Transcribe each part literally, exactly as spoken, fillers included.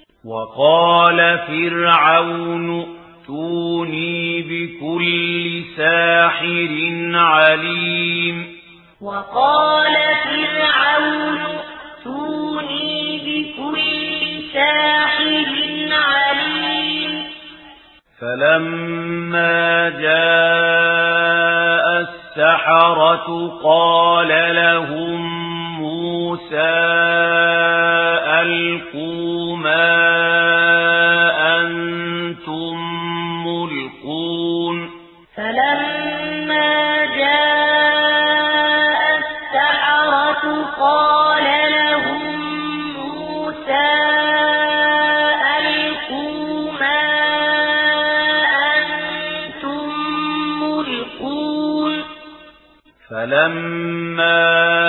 وقال فرعون ائتوني بكل ساحر عليم وقال فرعون ائتوني بكل ساحر عليم فلما جاء السحرة قال لهم موسى ألقوا ما أنتم ملقون فلما جاء السحرة قال لهم موسى ألقوا ما أنتم ملقون فلما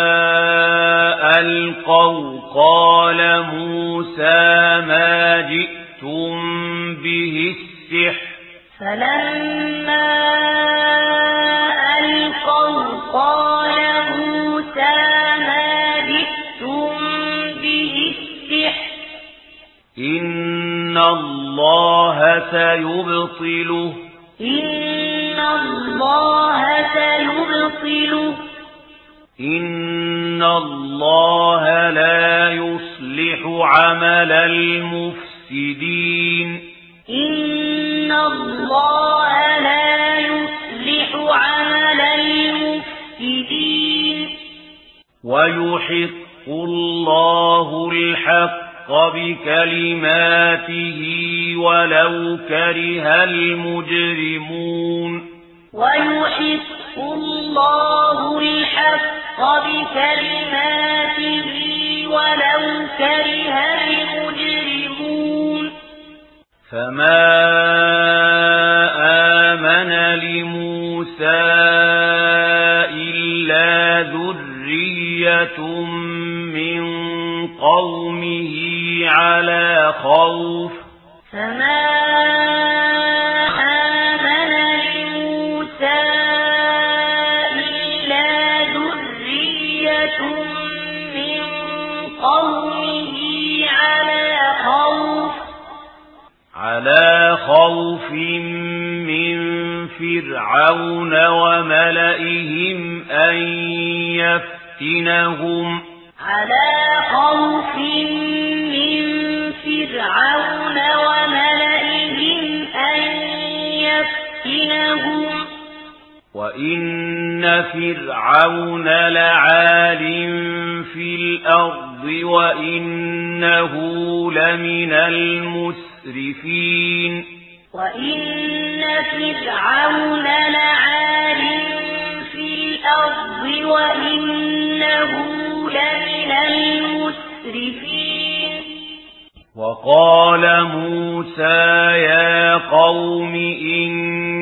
ألقوا قال موسى ما جئتم به السحر فلما ألقوا قال موسى ما جئتم به السحر إن الله سيبطله إن الله سيبطله إن الله لا يصلح عمل المفسدين إن الله لا يصلح عمل المفسدين ويحق الله الحق بكلماته ولو كره المجرمون ويحق الله الحق بكلماته ولو كره المجرمون فما آمن لموسى إلا ذرية من قومه على خوف فما آمن لموسى إلا ذرية من قومه على خوف على خوف من فرعون وملئهم أن يفتنهم على خوف من فرعون وملئهم أن يفتنهم وإن فرعون لعال في الأرض وإنه لمن المسرفين وإن فرعون لعال في الأرض وإنه لمن المسرفين وقال موسى يا قوم إن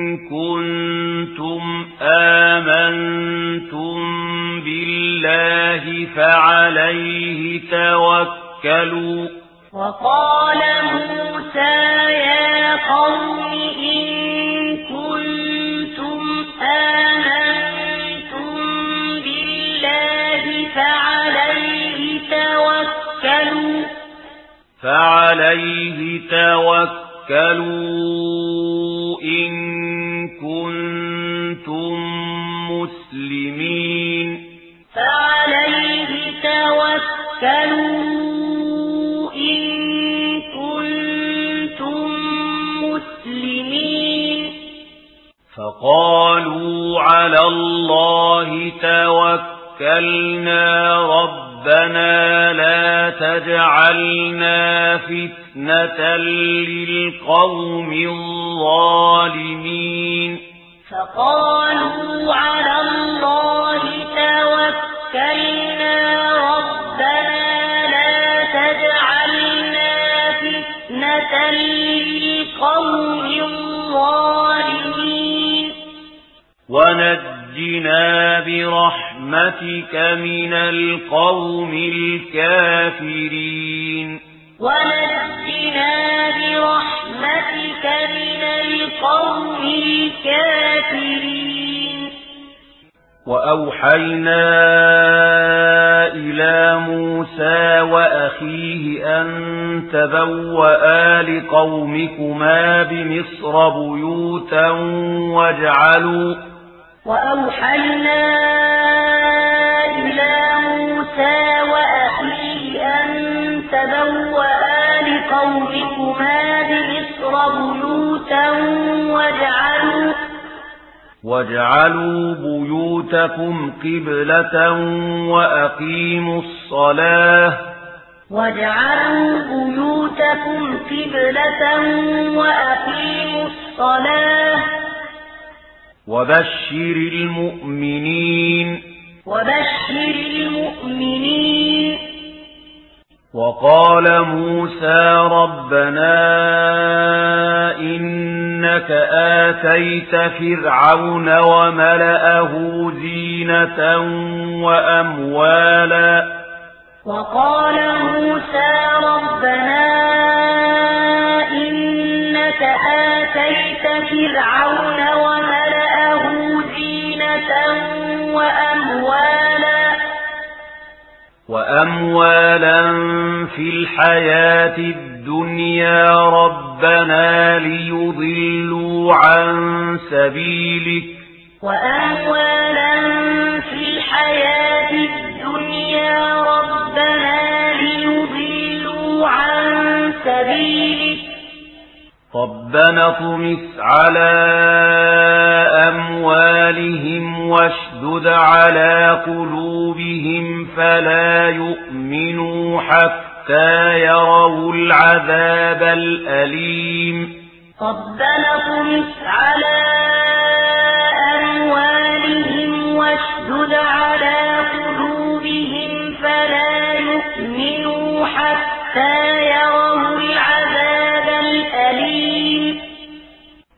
كنتم آمنتم بالله فعليه توكلوا وقال موسى يا قوم إن كنتم آمنتم بالله فعليه توكلوا فعليه توكلوا إن كنتم مسلمين فعليه توكلوا إن كنتم مسلمين فقالوا على الله توكلنا ربنا لا تجعلنا فتنة للقوم الظالمين فقالوا على الله توكلنا ربنا لا تجعلنا فتنة للقوم الظالمين ونجنا برحمتك من القوم الكافرين ونجنا برحمتك من القوم الكافرين وأوحينا إلى موسى وأخيه أن تبوأ لقومكما بمصر بيوتا واجعلوا وأوحينا إلى موسى وأخيه أن تبوأ لقومكما بمصر بيوتا واجعلوا واجعلوا بيوتكم قبلة وأقيموا الصلاة واجعلوا بيوتكم قبلة وأقيموا الصلاة وبشر المؤمنين وبشر المؤمنين وقال موسى ربنا إنك آتيت فرعون وملأه زينة وأموالا وقال موسى ربنا إنك آتيت فرعون وملأه زينة وأموالا وأموالا في الحياة الدنيا ربنا ليضلوا عن سبيلك وأموالا في الحياة الدنيا ربنا ليضلوا عن سبيلك ربنا اطمس على أموالهم واشدد على قلوبهم فلا يؤمنوا حتى يروا العذاب الأليم ربنا اطمس على أموالهم واشدد على قلوبهم فلا يؤمنوا حتى يروا